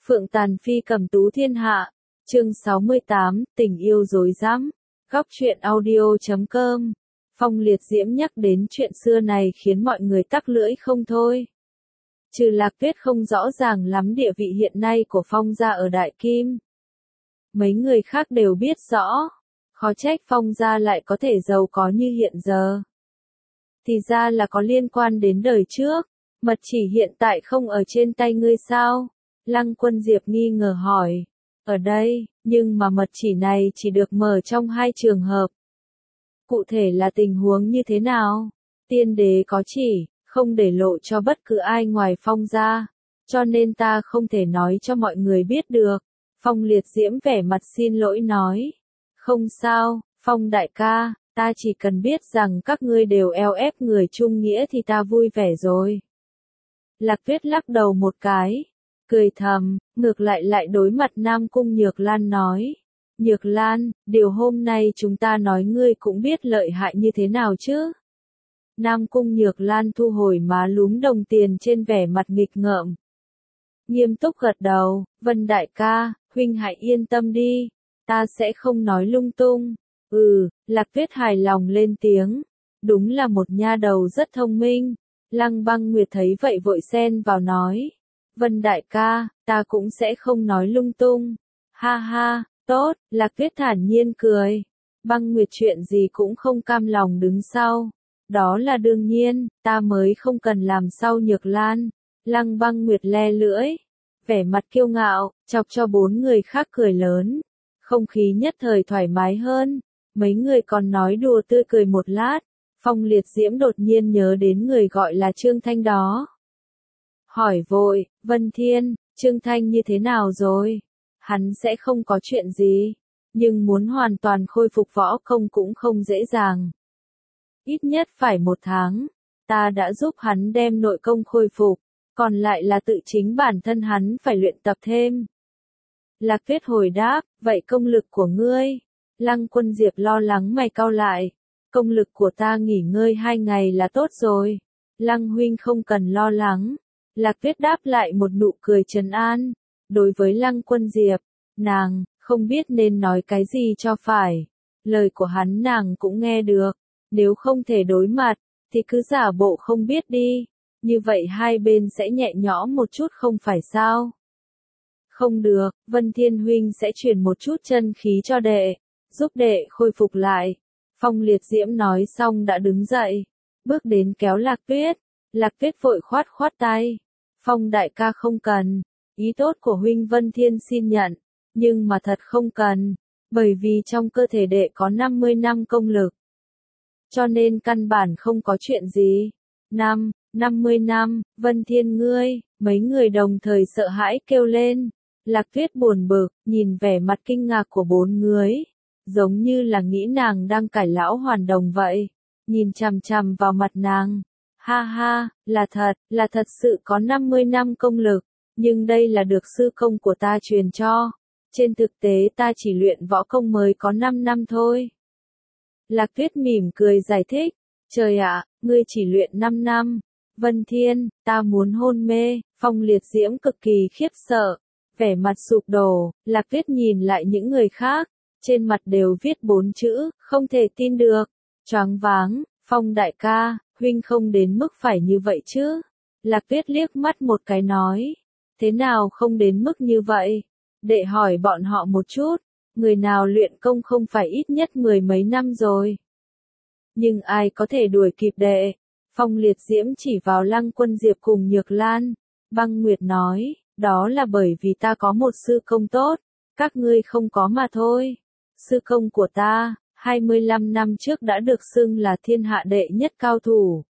Phượng Tàn Phi cầm tú thiên hạ, chương 68, tình yêu dối rắm. Góc truyện audio.com. Phong Liệt Diễm nhắc đến chuyện xưa này khiến mọi người tắc lưỡi không thôi. Trừ Lạc Tuyết không rõ ràng lắm địa vị hiện nay của Phong gia ở Đại Kim. Mấy người khác đều biết rõ, khó trách Phong gia lại có thể giàu có như hiện giờ. Thì ra là có liên quan đến đời trước, mật chỉ hiện tại không ở trên tay ngươi sao? Lăng Quân Diệp nghi ngờ hỏi. Ở đây, nhưng mà mật chỉ này chỉ được mở trong 2 trường hợp. Cụ thể là tình huống như thế nào? Tiên đế có chỉ, không để lộ cho bất cứ ai ngoài Phong gia, cho nên ta không thể nói cho mọi người biết được. Phong Liệt Diễm vẻ mặt xin lỗi nói. Không sao, Phong đại ca, ta chỉ cần biết rằng các ngươi đều eo ép người trung nghĩa thì ta vui vẻ rồi. Lạc Tuyết lắc đầu một cái, cười thầm, ngược lại đối mặt Nam Cung Nhược Lan nói. Nhược Lan, điều hôm nay chúng ta nói ngươi cũng biết lợi hại như thế nào chứ? Nam Cung Nhược Lan thu hồi má lúm đồng tiền trên vẻ mặt nghịch ngợm. Nghiêm túc gật đầu, Vân đại ca, huynh hãy yên tâm đi, ta sẽ không nói lung tung. Lạc Tuyết hài lòng lên tiếng, đúng là một nha đầu rất thông minh. Lăng Băng Nguyệt thấy vậy vội xen vào nói. Vân đại ca, ta cũng sẽ không nói lung tung. Ha ha, tốt, Lạc Tuyết thản nhiên cười. Băng Nguyệt chuyện gì cũng không cam lòng đứng sau. Đó là đương nhiên, ta mới không cần làm sau Nhược Lan. Lăng Băng Nguyệt le lưỡi, vẻ mặt kiêu ngạo, chọc cho 4 người khác cười lớn. Không khí nhất thời thoải mái hơn, mấy người còn nói đùa tươi cười một lát. Phong Liệt Diễm đột nhiên nhớ đến người gọi là Trương Thanh đó. Hỏi vội, Vân Thiên, Trương Thanh như thế nào rồi? Hắn sẽ không có chuyện gì, nhưng muốn hoàn toàn khôi phục võ công cũng không dễ dàng. Ít nhất phải 1 tháng, ta đã giúp hắn đem nội công khôi phục, còn lại là tự chính bản thân hắn phải luyện tập thêm. Lạc Tuyết hồi đáp, vậy công lực của ngươi? Lăng Quân Diệp lo lắng mày cau lại. Công lực của ta nghỉ ngơi 2 ngày là tốt rồi. Lăng huynh không cần lo lắng. Lạc Tuyết đáp lại một nụ cười trấn an. Đối với Lăng Quân Diệp, nàng không biết nên nói cái gì cho phải. Lời của hắn nàng cũng nghe được. Nếu không thể đối mặt, thì cứ giả bộ không biết đi. Như vậy hai bên sẽ nhẹ nhõm một chút không phải sao? Không được, Vân Thiên huynh sẽ truyền một chút chân khí cho đệ, giúp đệ khôi phục lại. Phong Liệt Diễm nói xong đã đứng dậy, bước đến kéo Lạc Tuyết. Lạc Tuyết vội khoát tay. Phong đại ca không cần, ý tốt của huynh Vân Thiên xin nhận, nhưng mà thật không cần, bởi vì trong cơ thể đệ có 50 năm công lực. Cho nên căn bản không có chuyện gì. 50 năm, Vân Thiên ngươi, mấy người đồng thời sợ hãi kêu lên. Lạc Tuyết buồn bực, nhìn vẻ mặt kinh ngạc của 4 người. Giống như là nghĩ nàng đang cải lão hoàn đồng vậy. Nhìn chằm chằm vào mặt nàng. Ha ha, là thật sự có 50 năm công lực. Nhưng đây là được sư công của ta truyền cho. Trên thực tế ta chỉ luyện võ công mới có 5 năm thôi. Lạc Tuyết mỉm cười giải thích. Trời ạ, ngươi chỉ luyện 5 năm. Vân Thiên, ta muốn hôn mê. Phong Liệt Diễm cực kỳ khiếp sợ. Vẻ mặt sụp đổ, Lạc Tuyết nhìn lại những người khác. Trên mặt đều viết 4 chữ, không thể tin được. Choáng váng, Phong đại ca, huynh không đến mức phải như vậy chứ. Lạc Tuyết liếc mắt một cái nói. Thế nào không đến mức như vậy? Đệ hỏi bọn họ một chút. Người nào luyện công không phải ít nhất 10 mấy năm rồi. Nhưng ai có thể đuổi kịp đệ? Phong Liệt Diễm chỉ vào Lăng Quân Diệp cùng Nhược Lan. Băng Nguyệt nói, đó là bởi vì ta có một sư công tốt, các ngươi không có mà thôi. Sư công của ta, 25 năm trước đã được xưng là thiên hạ đệ nhất cao thủ.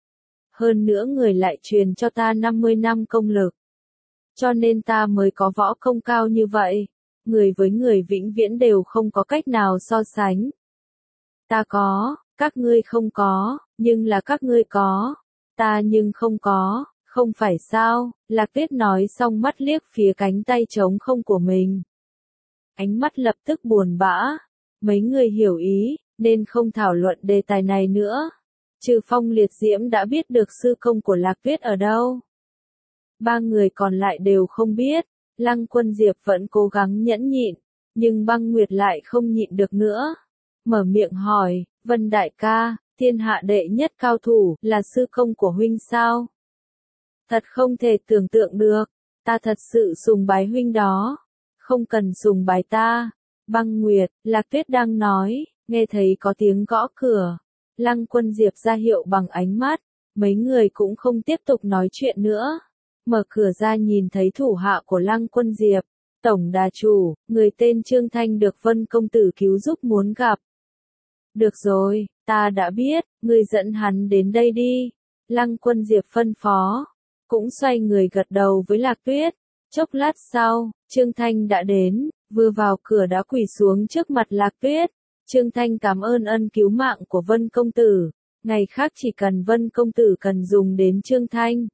Hơn nữa người lại truyền cho ta 50 năm công lực. Cho nên ta mới có võ công cao như vậy. Người với người vĩnh viễn đều không có cách nào so sánh. Ta có, các ngươi không có, nhưng là các ngươi có. Ta nhưng không có, không phải sao? Lạc Tuyết nói xong mắt liếc phía cánh tay trống không của mình. Ánh mắt lập tức buồn bã. Mấy người hiểu ý, nên không thảo luận đề tài này nữa. Trừ Phong Liệt Diễm đã biết được sư công của Lạc Tuyết ở đâu. 3 người còn lại đều không biết. Lăng Quân Diệp vẫn cố gắng nhẫn nhịn, nhưng Băng Nguyệt lại không nhịn được nữa. Mở miệng hỏi, Vân đại ca, thiên hạ đệ nhất cao thủ, là sư công của huynh sao? Thật không thể tưởng tượng được, ta thật sự sùng bái huynh đó. Không cần sùng bái ta. Băng Nguyệt, Lạc Tuyết đang nói, nghe thấy có tiếng gõ cửa. Lăng Quân Diệp ra hiệu bằng ánh mắt, mấy người cũng không tiếp tục nói chuyện nữa. Mở cửa ra nhìn thấy thủ hạ của Lăng Quân Diệp, tổng đà chủ, người tên Trương Thanh được Vân công tử cứu giúp muốn gặp. Được rồi, ta đã biết, ngươi dẫn hắn đến đây đi. Lăng Quân Diệp phân phó, cũng xoay người gật đầu với Lạc Tuyết. Chốc lát sau, Trương Thanh đã đến, vừa vào cửa đã quỳ xuống trước mặt Lạc Tuyết. Trương Thanh cảm ơn ân cứu mạng của Vân công tử, ngày khác chỉ cần Vân công tử cần dùng đến Trương Thanh.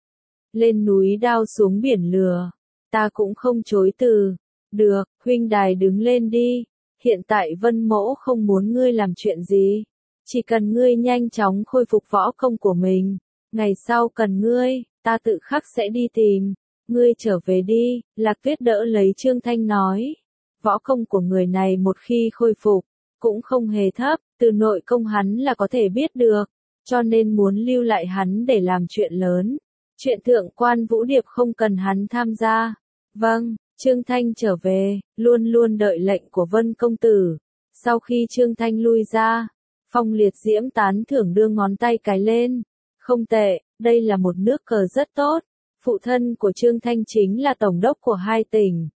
Lên núi đao xuống biển lửa, ta cũng không chối từ. Được, huynh đài đứng lên đi, hiện tại Vân mỗ không muốn ngươi làm chuyện gì, chỉ cần ngươi nhanh chóng khôi phục võ công của mình, ngày sau cần ngươi, ta tự khắc sẽ đi tìm. Ngươi trở về đi, Lạc Tuyết đỡ lấy Trương Thanh nói. Võ công của người này một khi khôi phục, cũng không hề thấp, từ nội công hắn là có thể biết được, cho nên muốn lưu lại hắn để làm chuyện lớn. Chuyện thượng quan Vũ Điệp không cần hắn tham gia. Vâng, Trương Thanh trở về, luôn luôn đợi lệnh của Vân công tử. Sau khi Trương Thanh lui ra, Phong Liệt Diễm tán thưởng đưa ngón tay cái lên. Không tệ, đây là một nước cờ rất tốt. Phụ thân của Trương Thanh chính là tổng đốc của hai tỉnh.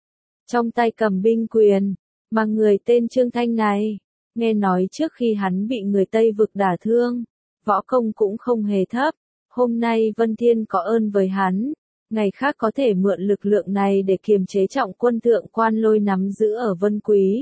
Trong tay cầm binh quyền, mà người tên Trương Thanh này, nghe nói trước khi hắn bị người Tây vực đả thương, võ công cũng không hề thấp. Hôm nay Vân Thiên có ơn với hắn, ngày khác có thể mượn lực lượng này để kiềm chế trọng quân thượng quan Lôi nắm giữ ở Vân Quý.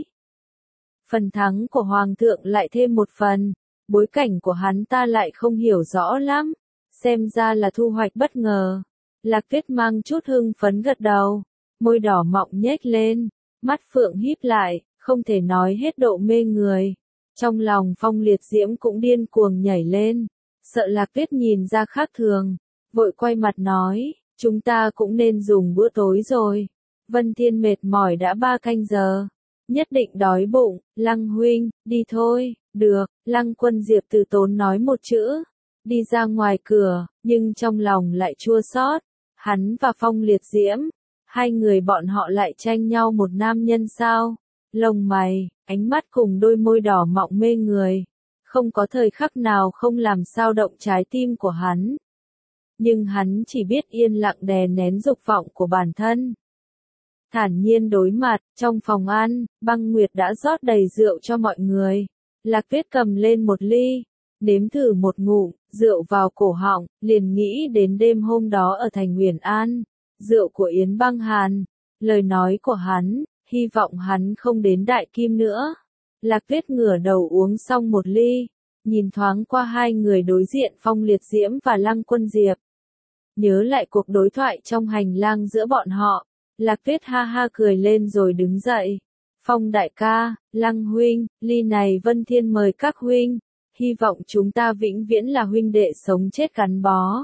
Phần thắng của Hoàng thượng lại thêm một phần, bối cảnh của hắn ta lại không hiểu rõ lắm, xem ra là thu hoạch bất ngờ. Lạc Tuyết mang chút hưng phấn gật đầu, môi đỏ mọng nhếch lên, mắt phượng híp lại, không thể nói hết độ mê người. Trong lòng Phong Liệt Diễm cũng điên cuồng nhảy lên, sợ Lạc Tuyết nhìn ra khác thường, vội quay mặt nói, chúng ta cũng nên dùng bữa tối rồi. Vân Thiên mệt mỏi đã 3 canh giờ, nhất định đói bụng. Lăng huynh, đi thôi. Được, Lăng Quân Diệp từ tốn nói một chữ, đi ra ngoài cửa, nhưng trong lòng lại chua xót. Hắn và Phong Liệt Diễm, hai người bọn họ lại tranh nhau một nam nhân sao? Lông mày, ánh mắt cùng đôi môi đỏ mọng mê người, không có thời khắc nào không làm sao động trái tim của hắn. Nhưng hắn chỉ biết yên lặng đè nén dục vọng của bản thân. Thản nhiên đối mặt, trong phòng ăn, Băng Nguyệt đã rót đầy rượu cho mọi người. Lạc Tuyết cầm lên một ly, nếm thử một ngụm, rượu vào cổ họng, liền nghĩ đến đêm hôm đó ở thành Huyền An, rượu của Yến Băng Hàn, lời nói của hắn, hy vọng hắn không đến Đại Kim nữa. Lạc Tuyết ngửa đầu uống xong một ly, nhìn thoáng qua hai người đối diện Phong Liệt Diễm và Lăng Quân Diệp. Nhớ lại cuộc đối thoại trong hành lang giữa bọn họ, Lạc Tuyết ha ha cười lên rồi đứng dậy. Phong đại ca, Lăng huynh, ly này Vân Thiên mời các huynh, hy vọng chúng ta vĩnh viễn là huynh đệ sống chết gắn bó.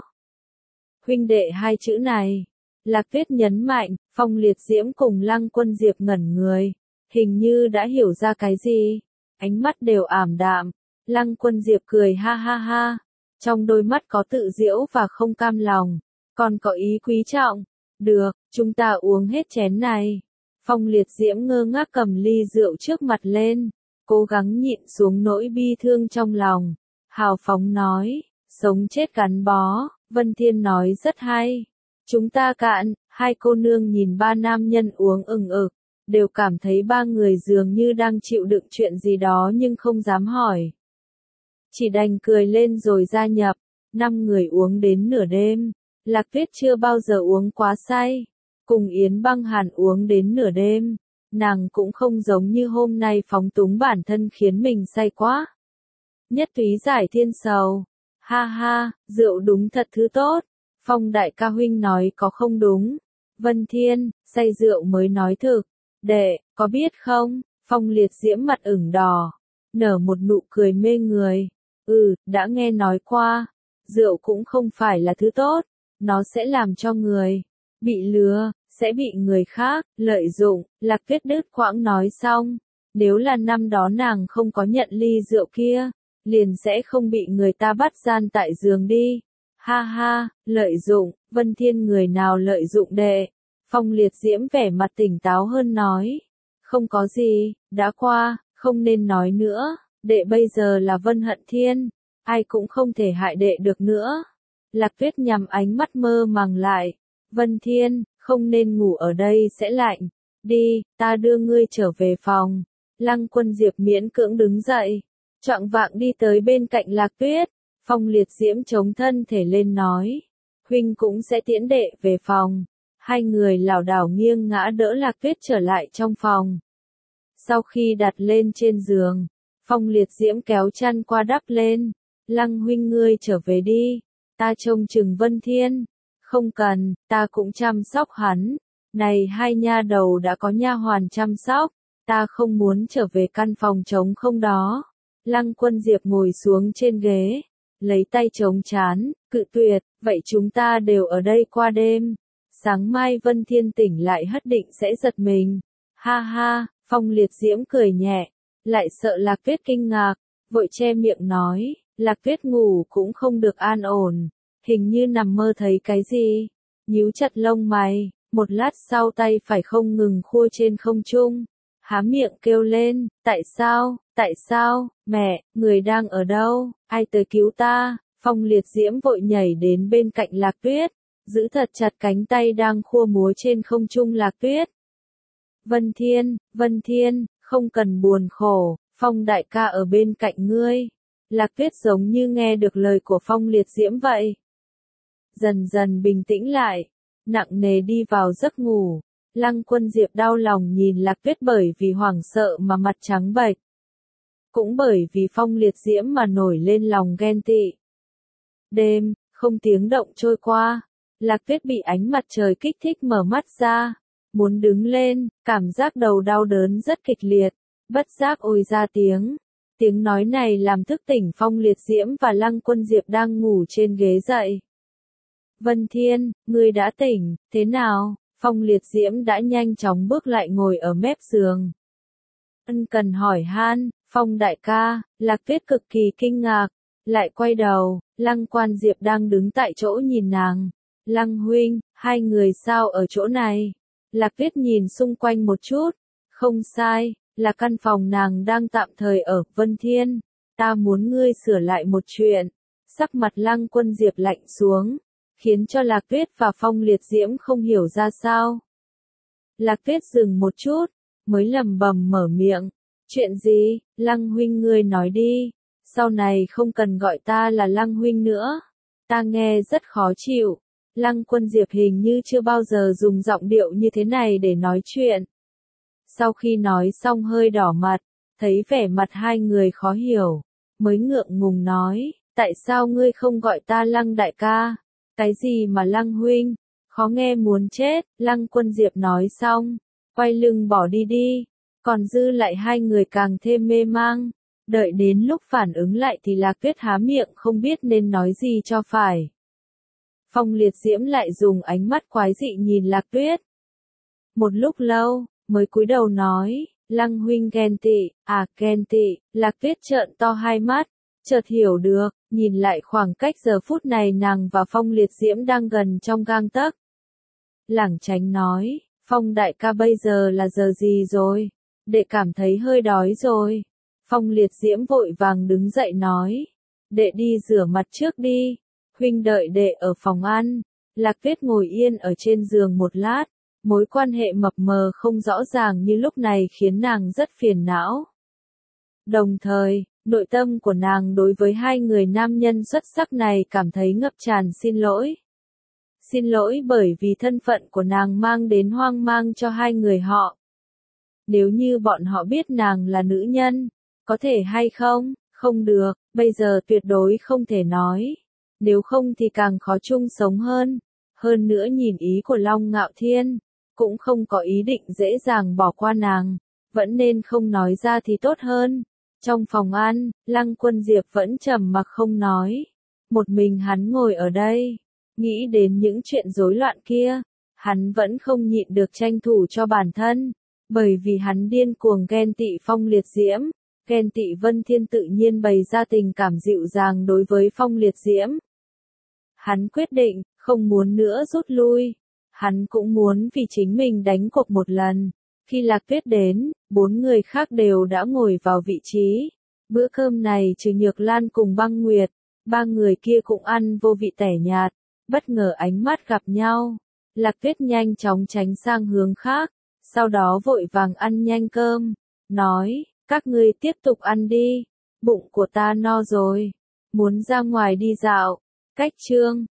Huynh đệ hai chữ này, Lạc Tuyết nhấn mạnh. Phong Liệt Diễm cùng Lăng Quân Diệp ngẩn người, hình như đã hiểu ra cái gì, ánh mắt đều ảm đạm. Lăng Quân Diệp cười ha ha ha, trong đôi mắt có tự giễu và không cam lòng, còn có ý quý trọng. Được, chúng ta uống hết chén này. Phong Liệt Diễm ngơ ngác cầm ly rượu trước mặt lên, cố gắng nhịn xuống nỗi bi thương trong lòng, hào phóng nói, sống chết gắn bó. Vân Thiên nói rất hay. Chúng ta cạn. Hai cô nương nhìn ba nam nhân uống ừng ực, đều cảm thấy ba người dường như đang chịu đựng chuyện gì đó nhưng không dám hỏi. Chỉ đành cười lên rồi gia nhập. 5 người uống đến nửa đêm. Lạc Tuyết chưa bao giờ uống quá say. Cùng Yến Băng Hàn uống đến nửa đêm. Nàng cũng không giống như hôm nay phóng túng bản thân khiến mình say quá. Nhất túy giải thiên sầu. Ha ha, rượu đúng thật thứ tốt. Phong đại ca huynh nói có không đúng. Vân Thiên, say rượu mới nói thực. Đệ, có biết không? Phong Liệt Diễm mặt ửng đỏ, nở một nụ cười mê người. Đã nghe nói qua. Rượu cũng không phải là thứ tốt. Nó sẽ làm cho người bị lừa, sẽ bị người khác lợi dụng. Lạc Tuyết đứt quãng nói xong, nếu là năm đó nàng không có nhận ly rượu kia, liền sẽ không bị người ta bắt gian tại giường đi. Ha ha, lợi dụng, Vân Thiên người nào lợi dụng đệ? Phong Liệt Diễm vẻ mặt tỉnh táo hơn nói. Không có gì, đã qua, không nên nói nữa, đệ bây giờ là Vân Hận Thiên, ai cũng không thể hại đệ được nữa. Lạc Tuyết nhắm ánh mắt mơ màng lại. Vân Thiên, không nên ngủ ở đây sẽ lạnh. Đi, ta đưa ngươi trở về phòng. Lăng Quân Diệp miễn cưỡng đứng dậy, choạng vạng đi tới bên cạnh Lạc Tuyết. Phong Liệt Diễm chống thân thể lên nói, huynh cũng sẽ tiễn đệ về phòng. Hai người lảo đảo nghiêng ngã đỡ Lạc Tuyết trở lại trong phòng. Sau khi đặt lên trên giường, Phong Liệt Diễm kéo chăn qua đắp lên. Lăng huynh ngươi trở về đi, ta trông chừng Vân Thiên. Không cần, ta cũng chăm sóc hắn. Này hai nha đầu đã có nha hoàn chăm sóc, ta không muốn trở về căn phòng trống không đó. Lăng Quân Diệp ngồi xuống trên ghế, lấy tay chống trán, cự tuyệt, vậy chúng ta đều ở đây qua đêm. Sáng mai Vân Thiên tỉnh lại hất định sẽ giật mình. Ha ha, Phong Liệt Diễm cười nhẹ, lại sợ Lạc Tuyết kinh ngạc, vội che miệng nói, Lạc Tuyết ngủ cũng không được an ổn, hình như nằm mơ thấy cái gì. Nhíu chặt lông mày, một lát sau tay phải không ngừng khua trên không trung, há miệng kêu lên, tại sao, mẹ, người đang ở đâu, ai tới cứu ta? Phong Liệt Diễm vội nhảy đến bên cạnh Lạc Tuyết, giữ thật chặt cánh tay đang khua múa trên không trung Lạc Tuyết. Vân Thiên, không cần buồn khổ, Phong đại ca ở bên cạnh ngươi. Lạc Tuyết giống như nghe được lời của Phong Liệt Diễm vậy. Dần dần bình tĩnh lại, nặng nề đi vào giấc ngủ. Lăng Quân Diệp đau lòng nhìn Lạc Tuyết bởi vì hoảng sợ mà mặt trắng bệch. Cũng bởi vì Phong Liệt Diễm mà nổi lên lòng ghen tị. Đêm, không tiếng động trôi qua, Lạc Tuyết bị ánh mặt trời kích thích mở mắt ra, muốn đứng lên, cảm giác đầu đau đớn rất kịch liệt, bất giác ôi ra tiếng. Tiếng nói này làm thức tỉnh Phong Liệt Diễm và Lăng Quân Diệp đang ngủ trên ghế dậy. Vân Thiên, ngươi đã tỉnh, thế nào? Phong Liệt Diễm đã nhanh chóng bước lại ngồi ở mép giường. Ân cần hỏi han, Phong đại ca. Lạc Tuyết cực kỳ kinh ngạc, lại quay đầu, Lăng Quan Diệp đang đứng tại chỗ nhìn nàng. Lăng huynh, hai người sao ở chỗ này? Lạc Tuyết nhìn xung quanh một chút, không sai, là căn phòng nàng đang tạm thời ở. Vân Thiên, ta muốn ngươi sửa lại một chuyện. Sắc mặt Lăng Quân Diệp lạnh xuống, khiến cho Lạc Tuyết và Phong Liệt Diễm không hiểu ra sao. Lạc Tuyết dừng một chút, mới lẩm bẩm mở miệng. Chuyện gì? Lăng huynh ngươi nói đi, sau này không cần gọi ta là Lăng huynh nữa. Ta nghe rất khó chịu. Lăng Quân Diệp hình như chưa bao giờ dùng giọng điệu như thế này để nói chuyện. Sau khi nói xong hơi đỏ mặt, thấy vẻ mặt hai người khó hiểu, mới ngượng ngùng nói, tại sao ngươi không gọi ta Lăng đại ca? Cái gì mà Lăng huynh? Khó nghe muốn chết. Lăng Quân Diệp nói xong, quay lưng bỏ đi đi, còn dư lại hai người càng thêm mê mang. Đợi đến lúc phản ứng lại thì Lạc Tuyết há miệng không biết nên nói gì cho phải. Phong Liệt Diễm lại dùng ánh mắt quái dị nhìn Lạc Tuyết. Một lúc lâu, mới cúi đầu nói, Lăng huynh ghen tị, ghen tị. Lạc Tuyết trợn to hai mắt, chợt hiểu được, nhìn lại khoảng cách giờ phút này nàng và Phong Liệt Diễm đang gần trong gang tấc. Lảng tránh nói, Phong đại ca bây giờ là giờ gì rồi? Đệ cảm thấy hơi đói rồi. Phong Liệt Diễm vội vàng đứng dậy nói, đệ đi rửa mặt trước đi, huynh đợi đệ ở phòng ăn. Lạc Tuyết ngồi yên ở trên giường một lát, mối quan hệ mập mờ không rõ ràng như lúc này khiến nàng rất phiền não. Đồng thời, nội tâm của nàng đối với hai người nam nhân xuất sắc này cảm thấy ngập tràn xin lỗi. Xin lỗi bởi vì thân phận của nàng mang đến hoang mang cho hai người họ. Nếu như bọn họ biết nàng là nữ nhân, có thể hay không? Không được, bây giờ tuyệt đối không thể nói. Nếu không thì càng khó chung sống hơn. Hơn nữa nhìn ý của Long Ngạo Thiên, cũng không có ý định dễ dàng bỏ qua nàng, vẫn nên không nói ra thì tốt hơn. Trong phòng ăn, Lăng Quân Diệp vẫn trầm mặc không nói. Một mình hắn ngồi ở đây, nghĩ đến những chuyện rối loạn kia. Hắn vẫn không nhịn được tranh thủ cho bản thân, bởi vì hắn điên cuồng ghen tị Phong Liệt Diễm, ghen tị Vân Thiên tự nhiên bày ra tình cảm dịu dàng đối với Phong Liệt Diễm. Hắn quyết định, không muốn nữa rút lui. Hắn cũng muốn vì chính mình đánh cuộc một lần. Khi Lạc Tuyết đến, 4 người khác đều đã ngồi vào vị trí. Bữa cơm này trừ Nhược Lan cùng Băng Nguyệt, 3 người kia cũng ăn vô vị tẻ nhạt. Bất ngờ ánh mắt gặp nhau. Lạc Tuyết nhanh chóng tránh sang hướng khác, sau đó vội vàng ăn nhanh cơm. Nói, các ngươi tiếp tục ăn đi. Bụng của ta no rồi. Muốn ra ngoài đi dạo. Cách chương